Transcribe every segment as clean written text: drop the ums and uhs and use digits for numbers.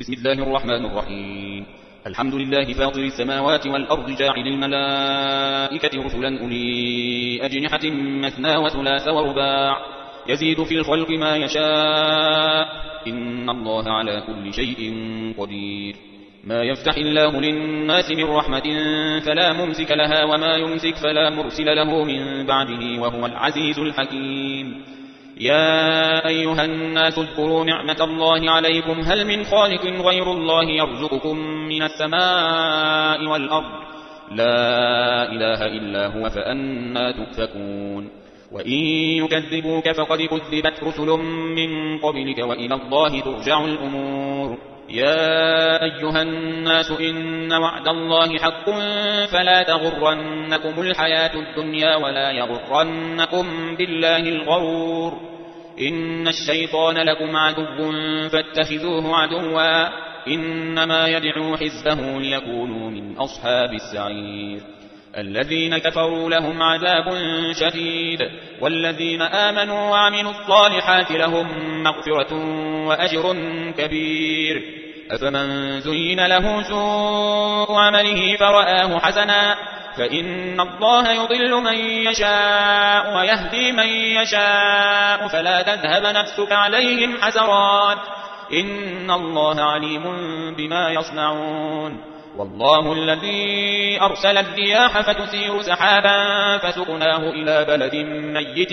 بسم الله الرحمن الرحيم. الحمد لله فاطر السماوات والأرض جاعل الملائكة رسلا أولي أجنحة مثنى وثلاث ورباع يزيد في الخلق ما يشاء إن الله على كل شيء قدير. ما يفتح الله للناس من رحمة فلا ممسك لها وما يمسك فلا مرسل له من بعده وهو العزيز الحكيم. يا أيها الناس اذكروا نعمة الله عليكم هل من خالق غير الله يرزقكم من السماء والأرض لا إله إلا هو فأنى تؤفكون. وإن يكذبوك فقد كذبت رسل من قبلك وإلى الله ترجع الأمور. يا أيها الناس إن وعد الله حق فلا تغرنكم الحياة الدنيا ولا يغرنكم بالله الغرور. إن الشيطان لكم عدو فاتخذوه عدوا إنما يدعو حزبه ليكونوا من أصحاب السعير. الذين كفروا لهم عذاب شديد والذين آمنوا وعملوا الصالحات لهم مغفرة وأجر كبير. أفمن زين له سوء عمله فرآه حسنا فإن الله يضل من يشاء ويهدي من يشاء فلا تذهب نفسك عليهم حسرات إن الله عليم بما يصنعون. والله الذي أرسل الرياح فتثير سحابا فسقناه إلى بلد ميت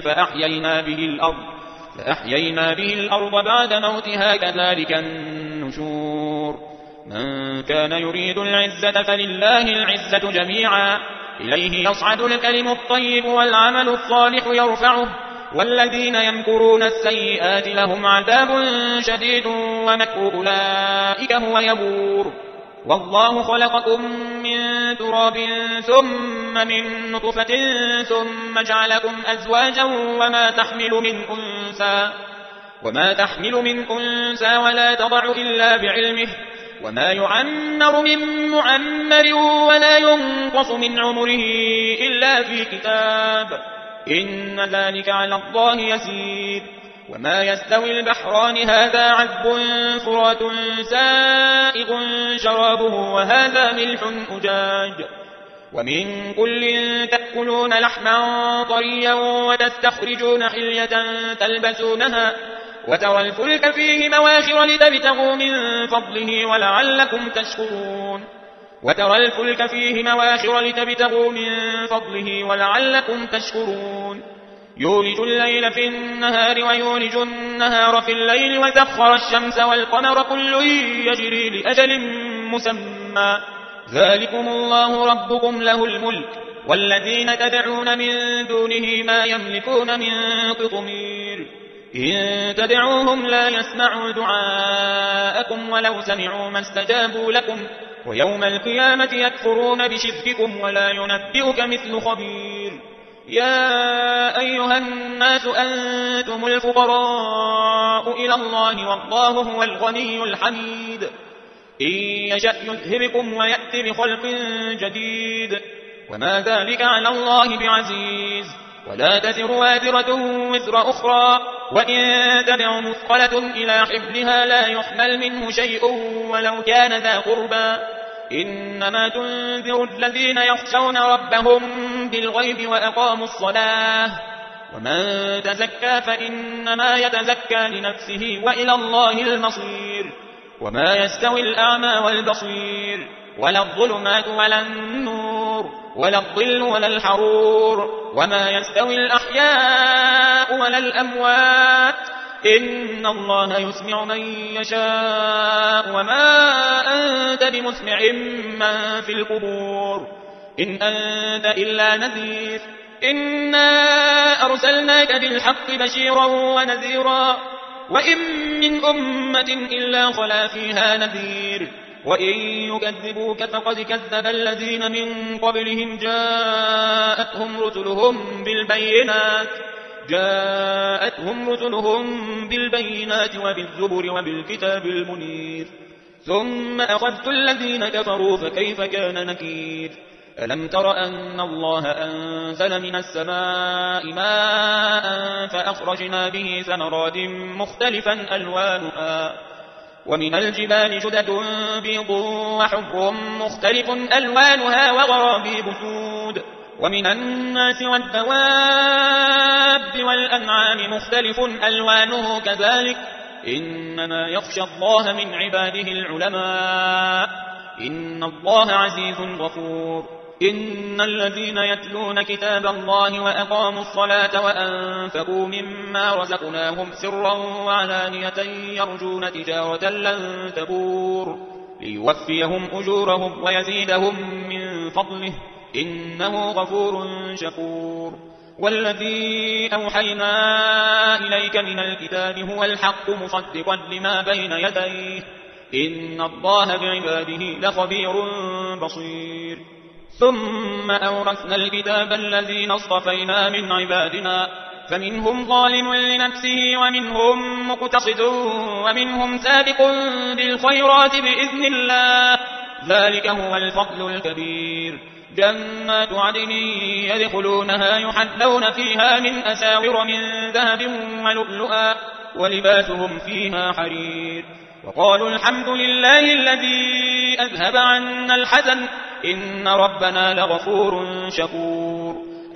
فأحيينا به الأرض بعد موتها كذلك النشور. من كان يريد العزة فلله العزة جميعا إليه يصعد الكلم الطيب والعمل الصالح يرفعه والذين يمكرون السيئات لهم عذاب شديد ومكر أولئك هو يبور. والله خلقكم من تراب ثم من نطفة ثم جعلكم أزواجا وما تحمل من أنثى ولا تضع إلا بعلمه وما يعمر من معمر ولا ينقص من عمره إلا في كتاب إن ذلك على الله يسير. وما يستوي البحران هذا عذب فرات سائغ شرابه وهذا ملح أجاج ومن كل تأكلون لحما طريا وتستخرجون حلية تلبسونها وترى الفلك فيه مواخر لتبتغوا من فضله ولعلكم تشكرون. يولج الليل في النهار ويولج النهار في الليل وسخر الشمس والقمر كل يجري لأجل مسمى ذلكم الله ربكم له الملك والذين تدعون من دونه ما يملكون من قطمير. إن تدعوهم لا يسمعوا دعاءكم ولو سمعوا ما استجابوا لكم ويوم القيامة يكفرون بشرككم ولا ينبئك مثل خبير. يا أيها الناس أنتم الفقراء إلى الله والله هو الغني الحميد. إن يشأ يذهبكم ويأتي بخلق جديد وما ذلك على الله بعزيز. ولا تزر وازرة وزر أخرى وإن تدع مثقلة إلى حملها لا يحمل منه شيء ولو كان ذا قربى إنما تنذر الذين يخشون ربهم بالغيب وأقاموا الصلاة ومن تزكى فإنما يتزكى لنفسه وإلى الله المصير. وما يستوي الأعمى والبصير ولا الظلمات ولا النور ولا الظل ولا الحرور وما يستوي الأحياء ولا الأموات إن الله يسمع من يشاء وما أنت بمسمع من في القبور إن أنت إلا نذير. إنا أرسلناك بالحق بشيرا ونذيرا وإن من أمة إلا خلا فيها نذير. وإن يكذبوك فقد كذب الذين من قبلهم جاءتهم رسلهم بالبينات وبالزبر وبالكتاب المنير ثم أخذت الذين كفروا فكيف كان نكير. ألم تر أن الله أنزل من السماء ماء فأخرجنا به ثمرات مختلفا ألوانها ومن الجبال جدد بيض وحمر مختلف ألوانها وغرابيب سود ومن الناس والدواب والأنعام مختلف ألوانه كذلك إنما يخشى الله من عباده العلماء إن الله عزيز غفور إن الذين يتلون كتاب الله وأقاموا الصلاة وأنفقوا مما رزقناهم سرا وعلانية يرجون تجارة لن تبور ليوفيهم أجورهم ويزيدهم من فضله إنه غفور شكور والذي أوحينا إليك من الكتاب هو الحق مصدقا لما بين يديه إن الله بعباده لخبير بصير ثم أورثنا الكتاب الذين اصطفينا من عبادنا فمنهم ظالم لنفسه ومنهم مقتصد ومنهم سابق بالخيرات بإذن الله ذلك هو الفضل الكبير جنات عدن يدخلونها يحلون فيها من أساور من ذهب ولؤلؤا ولباسهم فيها حرير وقالوا الحمد لله الذي أذهب عنا الحزن إن ربنا لغفور شكور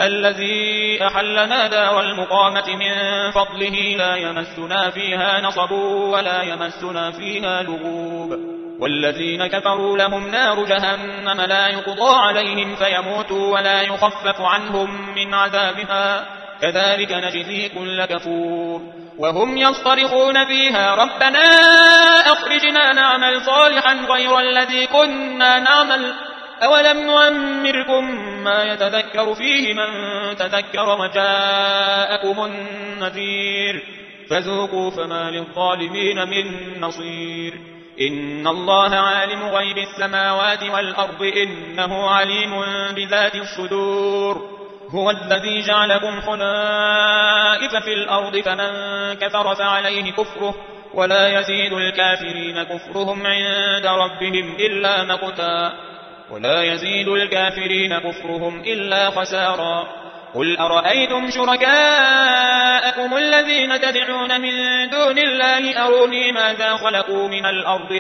الذي أحلنا دار المقامة من فضله لا يمسنا فيها نصب ولا يمسنا فيها لغوب والذين كفروا لهم نار جهنم لا يقضى عليهم فيموتوا ولا يخفف عنهم من عذابها كذلك نجزي كل كفور وهم يصطرخون فيها ربنا أخرجنا نعمل صالحا غير الذي كنا نعمل أولم نعمركم ما يتذكر فيه من تذكر وجاءكم النذير فذوقوا فما للظالمين من نصير إن الله عالم غيب السماوات والأرض إنه عليم بذات الصدور هو الذي جعلكم خلائف في الأرض فمن كفر فعليه كفره ولا يزيد الكافرين كفرهم عند ربهم إلا مقتا ولا يزيد الكافرين كفرهم إلا خسارا قل أرأيتم شركاءكم الذين تدعون من دون الله أروني ماذا خلقوا من الأرض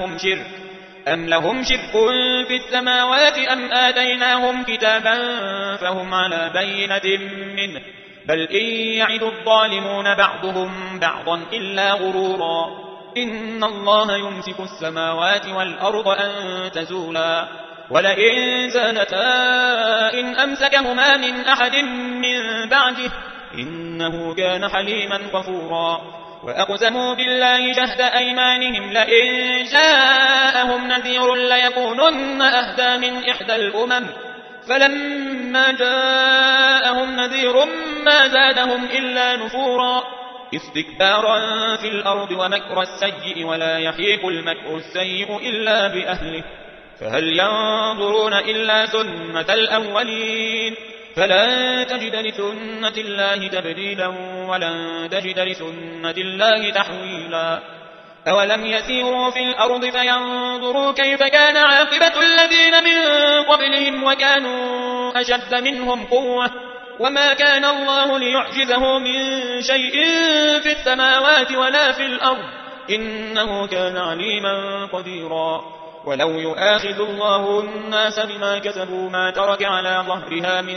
أم لهم شرك في السماوات أم آتيناهم كتابا فهم على بينة منه بل إن يعد الظالمون بعضهم بعضا إلا غرورا إن الله يمسك السماوات والأرض أن تزولا ولئن زالتا إن أمسكهما من أحد من بعده إنه كان حليما غفورا وأقسموا بالله جهد أيمانهم لئن جاءهم نذير ليكونن أهدى من إحدى الأمم فلما جاءهم نذير ما زادهم إلا نفورا استكبارا في الأرض ومكر السيء ولا يحيق المكر السيء إلا بأهله فهل ينظرون إلا سنة الأولين فلن تجد لسنة الله تبديلا ولن تجد لسنة الله تحويلا أولم يسيروا في الأرض فينظروا كيف كان عاقبة الذين من قبلهم وكانوا أشد منهم قوة وما كان الله ليعجزه من شيء في السماوات ولا في الأرض إنه كان عليما قديرا ولو يؤاخذ الله الناس بما كسبوا ما ترك على ظهرها من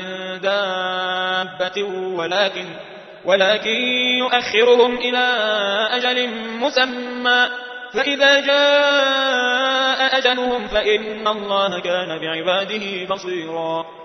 دابة ولكن يؤخرهم إلى أجل مسمى فإذا جاء أجلهم فإن الله كان بعباده بصيرا